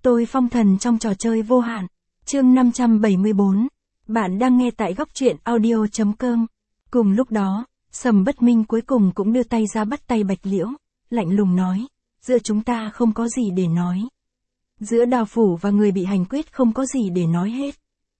Tôi phong thần trong trò chơi vô hạn. Chương 574. Bạn đang nghe tại góc truyện audio.com. Cùng lúc đó, Sầm Bất Minh cuối cùng cũng đưa tay ra bắt tay Bạch Liễu, lạnh lùng nói, giữa chúng ta không có gì để nói. Giữa Đào Phủ và người bị hành quyết không có gì để nói hết.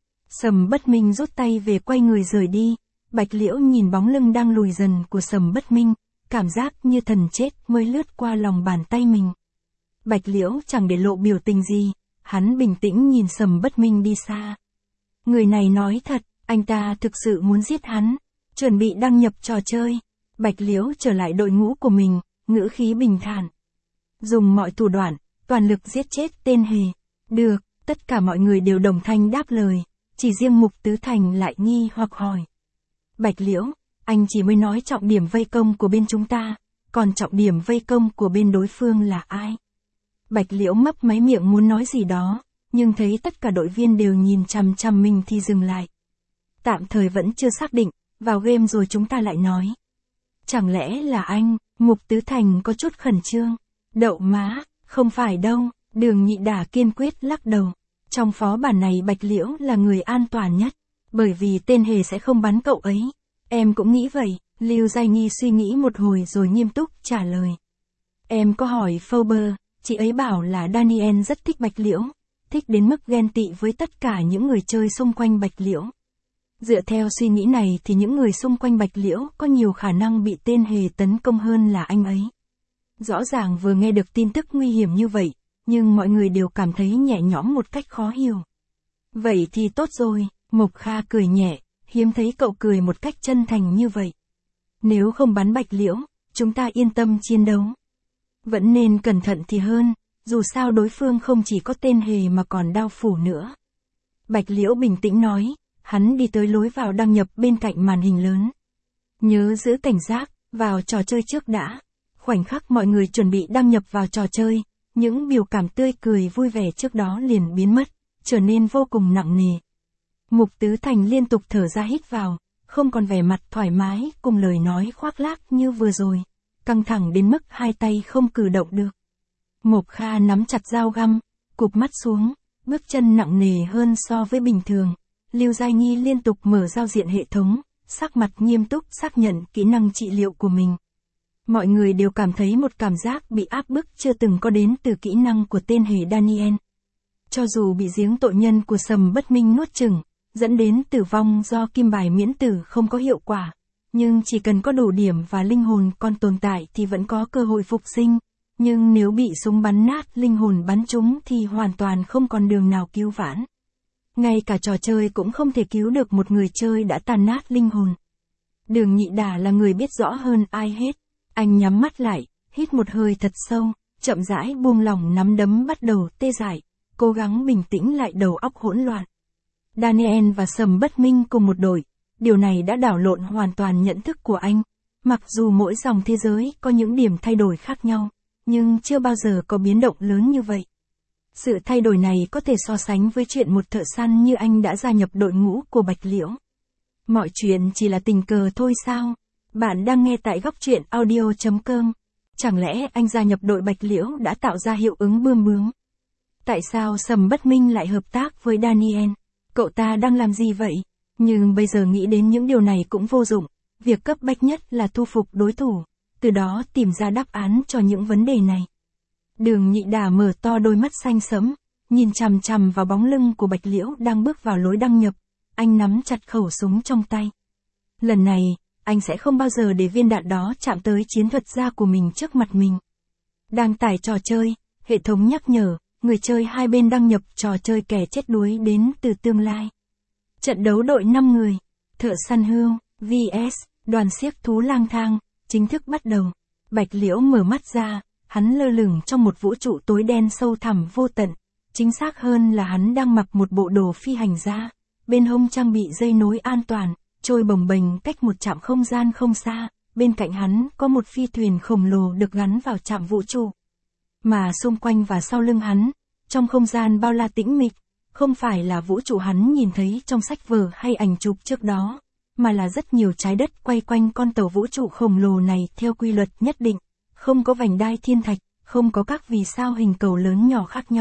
Sầm Bất Minh rút tay về quay người rời đi, Bạch Liễu nhìn bóng lưng đang lùi dần của Sầm Bất Minh, cảm giác như thần chết mới lướt qua lòng bàn tay mình. Bạch Liễu chẳng để lộ biểu tình gì, hắn bình tĩnh nhìn Sầm Bất Minh đi xa. Người này nói thật, anh ta thực sự muốn giết hắn, chuẩn bị đăng nhập trò chơi. Bạch Liễu trở lại đội ngũ của mình, ngữ khí bình thản. Dùng mọi thủ đoạn, toàn lực giết chết tên hề. Được, tất cả mọi người đều đồng thanh đáp lời, chỉ riêng Mục Tứ Thành lại nghi hoặc hỏi. Bạch Liễu, anh chỉ mới nói trọng điểm vây công của bên chúng ta, còn trọng điểm vây công của bên đối phương là ai? Bạch Liễu mấp máy miệng muốn nói gì đó, nhưng thấy tất cả đội viên đều nhìn chằm chằm mình thì dừng lại. Tạm thời vẫn chưa xác định, vào game rồi chúng ta lại nói. Chẳng lẽ là anh? Mục Tứ Thành có chút khẩn trương. Đậu má, không phải đâu, Đường Nhị Đả kiên quyết lắc đầu. Trong phó bản này Bạch Liễu là người an toàn nhất, bởi vì tên hề sẽ không bắn cậu ấy. Em cũng nghĩ vậy, Lưu Giai Nghi suy nghĩ một hồi rồi nghiêm túc trả lời. Em có hỏi Faber, chị ấy bảo là Daniel rất thích Bạch Liễu, thích đến mức ghen tị với tất cả những người chơi xung quanh Bạch Liễu. Dựa theo suy nghĩ này thì những người xung quanh Bạch Liễu có nhiều khả năng bị tên hề tấn công hơn là anh ấy. Rõ ràng vừa nghe được tin tức nguy hiểm như vậy, nhưng mọi người đều cảm thấy nhẹ nhõm một cách khó hiểu. Vậy thì tốt rồi, Mộc Kha cười nhẹ, hiếm thấy cậu cười một cách chân thành như vậy. Nếu không bắn Bạch Liễu, chúng ta yên tâm chiến đấu. Vẫn nên cẩn thận thì hơn, dù sao đối phương không chỉ có tên hề mà còn Đao Phủ nữa. Bạch Liễu bình tĩnh nói, hắn đi tới lối vào đăng nhập bên cạnh màn hình lớn. Nhớ giữ cảnh giác, vào trò chơi trước đã. Khoảnh khắc mọi người chuẩn bị đăng nhập vào trò chơi, những biểu cảm tươi cười vui vẻ trước đó liền biến mất, trở nên vô cùng nặng nề. Mục Tứ Thành liên tục thở ra hít vào, không còn vẻ mặt thoải mái cùng lời nói khoác lác như vừa rồi, căng thẳng đến mức hai tay không cử động được. Mộc Kha nắm chặt dao găm, cụp mắt xuống, bước chân nặng nề hơn so với bình thường. Lưu Giai Nghi liên tục mở giao diện hệ thống, sắc mặt nghiêm túc xác nhận kỹ năng trị liệu của mình. Mọi người đều cảm thấy một cảm giác bị áp bức chưa từng có đến từ kỹ năng của tên hề Daniel. Cho dù bị giếng tội nhân của Sầm Bất Minh nuốt chửng, dẫn đến tử vong do kim bài miễn tử không có hiệu quả, nhưng chỉ cần có đủ điểm và linh hồn còn tồn tại thì vẫn có cơ hội phục sinh. Nhưng nếu bị súng bắn nát linh hồn bắn trúng thì hoàn toàn không còn đường nào cứu vãn. Ngay cả trò chơi cũng không thể cứu được một người chơi đã tàn nát linh hồn. Đường Nhị Đả là người biết rõ hơn ai hết. Anh nhắm mắt lại, hít một hơi thật sâu, chậm rãi buông lỏng nắm đấm bắt đầu tê dại, cố gắng bình tĩnh lại đầu óc hỗn loạn. Daniel và Sầm Bất Minh cùng một đội, điều này đã đảo lộn hoàn toàn nhận thức của anh. Mặc dù mỗi dòng thế giới có những điểm thay đổi khác nhau, nhưng chưa bao giờ có biến động lớn như vậy. Sự thay đổi này có thể so sánh với chuyện một thợ săn như anh đã gia nhập đội ngũ của Bạch Liễu. Mọi chuyện chỉ là tình cờ thôi sao? Bạn đang nghe tại góc truyện audio.com. Chẳng lẽ anh gia nhập đội Bạch Liễu đã tạo ra hiệu ứng bươm bướm? Tại sao Sầm Bất Minh lại hợp tác với Daniel? Cậu ta đang làm gì vậy? Nhưng bây giờ nghĩ đến những điều này cũng vô dụng. Việc cấp bách nhất là thu phục đối thủ, từ đó tìm ra đáp án cho những vấn đề này. Đường Nhị Đả mở to đôi mắt xanh sẫm, nhìn chằm chằm vào bóng lưng của Bạch Liễu đang bước vào lối đăng nhập. Anh nắm chặt khẩu súng trong tay. Lần này, anh sẽ không bao giờ để viên đạn đó chạm tới chiến thuật gia của mình trước mặt mình. Đang tải trò chơi, hệ thống nhắc nhở, người chơi hai bên đăng nhập trò chơi kẻ chết đuối đến từ tương lai. Trận đấu đội 5 người, thợ săn hươu, vs, đoàn xiếc thú lang thang, chính thức bắt đầu. Bạch Liễu mở mắt ra, hắn lơ lửng trong một vũ trụ tối đen sâu thẳm vô tận. Chính xác hơn là hắn đang mặc một bộ đồ phi hành gia, bên hông trang bị dây nối an toàn, trôi bồng bềnh cách một trạm không gian không xa, bên cạnh hắn có một phi thuyền khổng lồ được gắn vào trạm vũ trụ. Mà xung quanh và sau lưng hắn, trong không gian bao la tĩnh mịch, không phải là vũ trụ hắn nhìn thấy trong sách vở hay ảnh chụp trước đó, mà là rất nhiều trái đất quay quanh con tàu vũ trụ khổng lồ này theo quy luật nhất định, không có vành đai thiên thạch, không có các vì sao hình cầu lớn nhỏ khác nhau,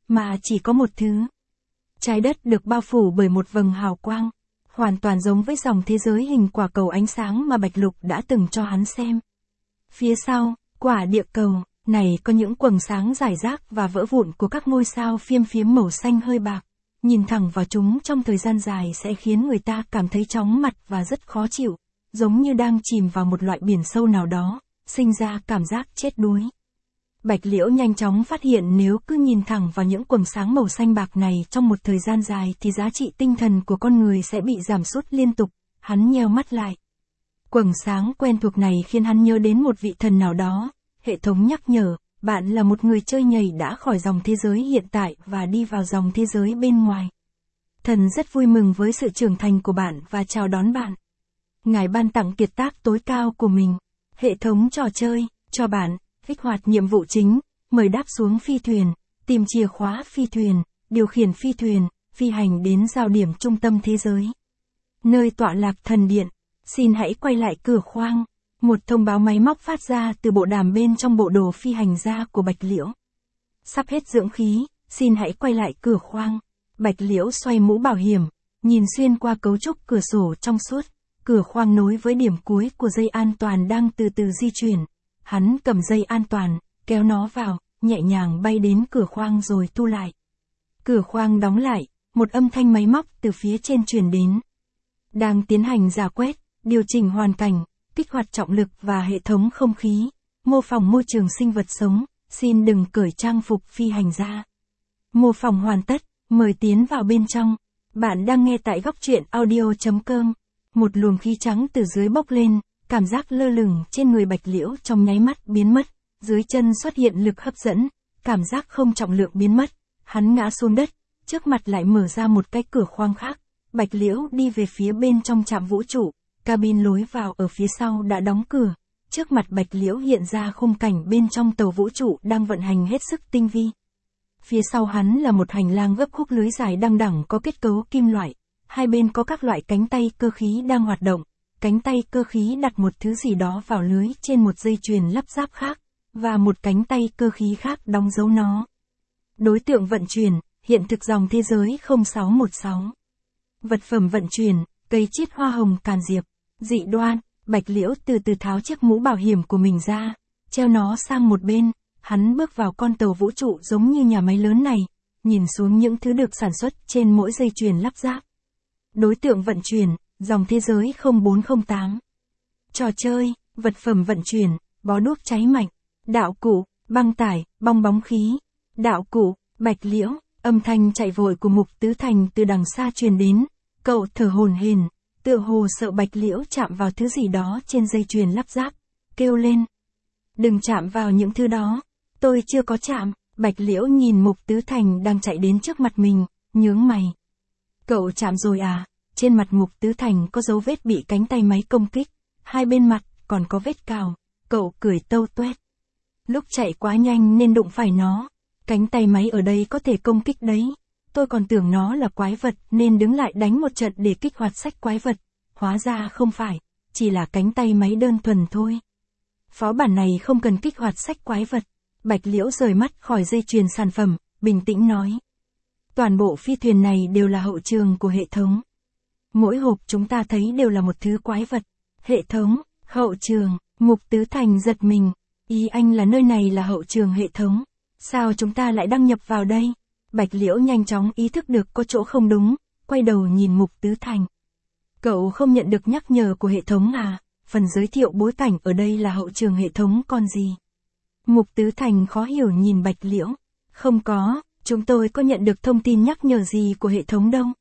mà chỉ có một thứ. Trái đất được bao phủ bởi một vầng hào quang, hoàn toàn giống với dòng thế giới hình quả cầu ánh sáng mà Bạch Lục đã từng cho hắn xem. Phía sau, quả địa cầu này có những quầng sáng rải rác và vỡ vụn của các ngôi sao phiêm phiếm màu xanh hơi bạc. Nhìn thẳng vào chúng trong thời gian dài sẽ khiến người ta cảm thấy chóng mặt và rất khó chịu, giống như đang chìm vào một loại biển sâu nào đó, sinh ra cảm giác chết đuối. Bạch Liễu nhanh chóng phát hiện nếu cứ nhìn thẳng vào những quầng sáng màu xanh bạc này trong một thời gian dài thì giá trị tinh thần của con người sẽ bị giảm sút liên tục. Hắn nheo mắt lại. Quầng sáng quen thuộc này khiến hắn nhớ đến một vị thần nào đó. Hệ thống nhắc nhở, bạn là một người chơi nhảy đã khỏi dòng thế giới hiện tại và đi vào dòng thế giới bên ngoài. Thần rất vui mừng với sự trưởng thành của bạn và chào đón bạn. Ngài ban tặng kiệt tác tối cao của mình. Hệ thống trò chơi, cho bạn, kích hoạt nhiệm vụ chính, mời đáp xuống phi thuyền, tìm chìa khóa phi thuyền, điều khiển phi thuyền, phi hành đến giao điểm trung tâm thế giới. Nơi tọa lạc thần điện, xin hãy quay lại cửa khoang. Một thông báo máy móc phát ra từ bộ đàm bên trong bộ đồ phi hành gia của Bạch Liễu. Sắp hết dưỡng khí, xin hãy quay lại cửa khoang. Bạch Liễu xoay mũ bảo hiểm, nhìn xuyên qua cấu trúc cửa sổ trong suốt. Cửa khoang nối với điểm cuối của dây an toàn đang từ từ di chuyển. Hắn cầm dây an toàn, kéo nó vào, nhẹ nhàng bay đến cửa khoang rồi thu lại. Cửa khoang đóng lại, một âm thanh máy móc từ phía trên truyền đến. Đang tiến hành rà quét, điều chỉnh hoàn cảnh, kích hoạt trọng lực và hệ thống không khí, mô phỏng môi trường sinh vật sống, xin đừng cởi trang phục phi hành gia. Mô phỏng hoàn tất, mời tiến vào bên trong. Bạn đang nghe tại góc truyện audio.com. Một luồng khí trắng từ dưới bốc lên, cảm giác lơ lửng trên người Bạch Liễu trong nháy mắt biến mất, dưới chân xuất hiện lực hấp dẫn, cảm giác không trọng lượng biến mất, hắn ngã xuống đất, trước mặt lại mở ra một cái cửa khoang khác. Bạch Liễu đi về phía bên trong trạm vũ trụ, cabin lối vào ở phía sau đã đóng cửa, trước mặt Bạch Liễu hiện ra khung cảnh bên trong tàu vũ trụ đang vận hành hết sức tinh vi. Phía sau hắn là một hành lang gấp khúc lưới dài đăng đẳng có kết cấu kim loại, hai bên có các loại cánh tay cơ khí đang hoạt động, cánh tay cơ khí đặt một thứ gì đó vào lưới trên một dây chuyền lắp ráp khác, và một cánh tay cơ khí khác đóng dấu nó. Đối tượng vận chuyển, hiện thực dòng thế giới 0616. Vật phẩm vận chuyển, cây chiết hoa hồng càn diệp. Dị đoan, Bạch Liễu từ từ tháo chiếc mũ bảo hiểm của mình ra, treo nó sang một bên, hắn bước vào con tàu vũ trụ giống như nhà máy lớn này, nhìn xuống những thứ được sản xuất trên mỗi dây chuyền lắp ráp. Đối tượng vận chuyển, dòng thế giới 0408. Trò chơi, vật phẩm vận chuyển, bó đuốc cháy mạnh, đạo cụ, băng tải, bong bóng khí, đạo cụ, Bạch Liễu, âm thanh chạy vội của Mục Tứ Thành từ đằng xa truyền đến, cậu thở hổn hển, tựa hồ sợ Bạch Liễu chạm vào thứ gì đó trên dây chuyền lắp ráp, kêu lên. Đừng chạm vào những thứ đó, tôi chưa có chạm. Bạch Liễu nhìn Mục Tứ Thành đang chạy đến trước mặt mình, nhướng mày. Cậu chạm rồi à? Trên mặt Mục Tứ Thành có dấu vết bị cánh tay máy công kích, hai bên mặt còn có vết cào, cậu cười tâu tuét. Lúc chạy quá nhanh nên đụng phải nó, cánh tay máy ở đây có thể công kích đấy. Tôi còn tưởng nó là quái vật nên đứng lại đánh một trận để kích hoạt sách quái vật, hóa ra không phải, chỉ là cánh tay máy đơn thuần thôi. Phó bản này không cần kích hoạt sách quái vật. Bạch Liễu rời mắt khỏi dây chuyền sản phẩm, bình tĩnh nói. Toàn bộ phi thuyền này đều là hậu trường của hệ thống. Mỗi hộp chúng ta thấy đều là một thứ quái vật. Hệ thống, hậu trường, Mục Tứ Thành giật mình. Ý anh là nơi này là hậu trường hệ thống. Sao chúng ta lại đăng nhập vào đây? Bạch Liễu nhanh chóng ý thức được có chỗ không đúng, quay đầu nhìn Mục Tứ Thành. Cậu không nhận được nhắc nhở của hệ thống à? Phần giới thiệu bối cảnh ở đây là hậu trường hệ thống còn gì? Mục Tứ Thành khó hiểu nhìn Bạch Liễu. Không có, chúng tôi có nhận được thông tin nhắc nhở gì của hệ thống đâu.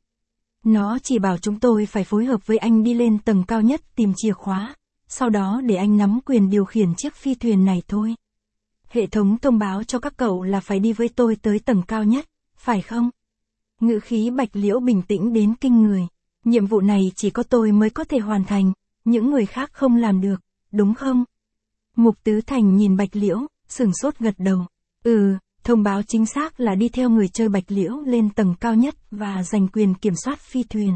Nó chỉ bảo chúng tôi phải phối hợp với anh đi lên tầng cao nhất tìm chìa khóa, sau đó để anh nắm quyền điều khiển chiếc phi thuyền này thôi. Hệ thống thông báo cho các cậu là phải đi với tôi tới tầng cao nhất, phải không? Ngữ khí Bạch Liễu bình tĩnh đến kinh người. Nhiệm vụ này chỉ có tôi mới có thể hoàn thành, những người khác không làm được, đúng không? Mục Tứ Thành nhìn Bạch Liễu, sửng sốt gật đầu. Thông báo chính xác là đi theo người chơi Bạch Liễu lên tầng cao nhất và giành quyền kiểm soát phi thuyền.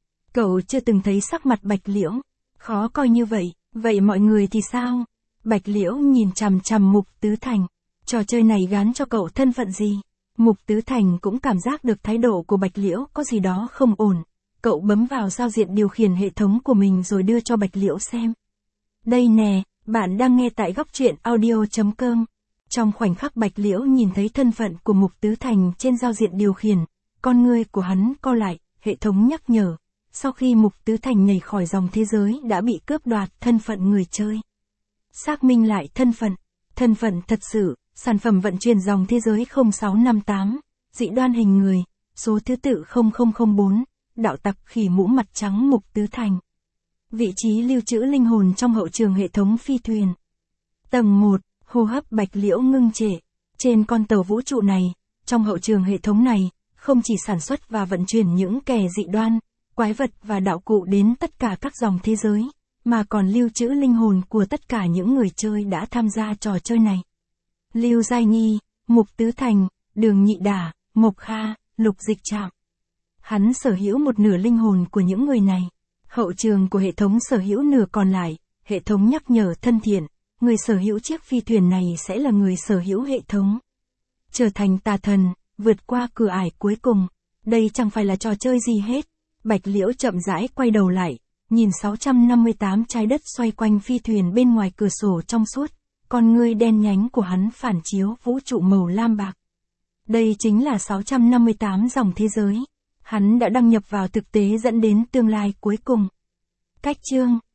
Cậu chưa từng thấy sắc mặt Bạch Liễu khó coi như vậy, vậy mọi người thì sao? Bạch Liễu nhìn chằm chằm Mục Tứ Thành. Trò chơi này gán cho cậu thân phận gì? Mục Tứ Thành cũng cảm giác được thái độ của Bạch Liễu có gì đó không ổn. Cậu bấm vào giao diện điều khiển hệ thống của mình rồi đưa cho Bạch Liễu xem. Đây nè, bạn đang nghe tại góc truyện audio.com. Trong khoảnh khắc Bạch Liễu nhìn thấy thân phận của Mục Tứ Thành trên giao diện điều khiển, con ngươi của hắn co lại, hệ thống nhắc nhở. Sau khi Mục Tứ Thành nhảy khỏi dòng thế giới đã bị cướp đoạt thân phận người chơi. Xác minh lại thân phận thật sự, sản phẩm vận chuyển dòng thế giới 0658, dị đoan hình người, số thứ tự 0004, đạo tặc khỉ mũ mặt trắng Mục Tứ Thành. Vị trí lưu trữ linh hồn trong hậu trường hệ thống phi thuyền. Tầng 1, hô hấp Bạch Liễu ngưng trệ. Trên con tàu vũ trụ này, trong hậu trường hệ thống này, không chỉ sản xuất và vận chuyển những kẻ dị đoan, quái vật và đạo cụ đến tất cả các dòng thế giới, mà còn lưu trữ linh hồn của tất cả những người chơi đã tham gia trò chơi này. Lưu Giai Nhi, Mục Tứ Thành, Đường Nhị Đả, Mộc Kha, Lục Dịch Trạm. Hắn sở hữu một nửa linh hồn của những người này. Hậu trường của hệ thống sở hữu nửa còn lại, hệ thống nhắc nhở thân thiện, người sở hữu chiếc phi thuyền này sẽ là người sở hữu hệ thống. Trở thành tà thần, vượt qua cửa ải cuối cùng. Đây chẳng phải là trò chơi gì hết. Bạch Liễu chậm rãi quay đầu lại, nhìn 658 trái đất xoay quanh phi thuyền bên ngoài cửa sổ trong suốt, con ngươi đen nhánh của hắn phản chiếu vũ trụ màu lam bạc. Đây chính là 658 dòng thế giới. Hắn đã đăng nhập vào thực tế dẫn đến tương lai cuối cùng. Cách chương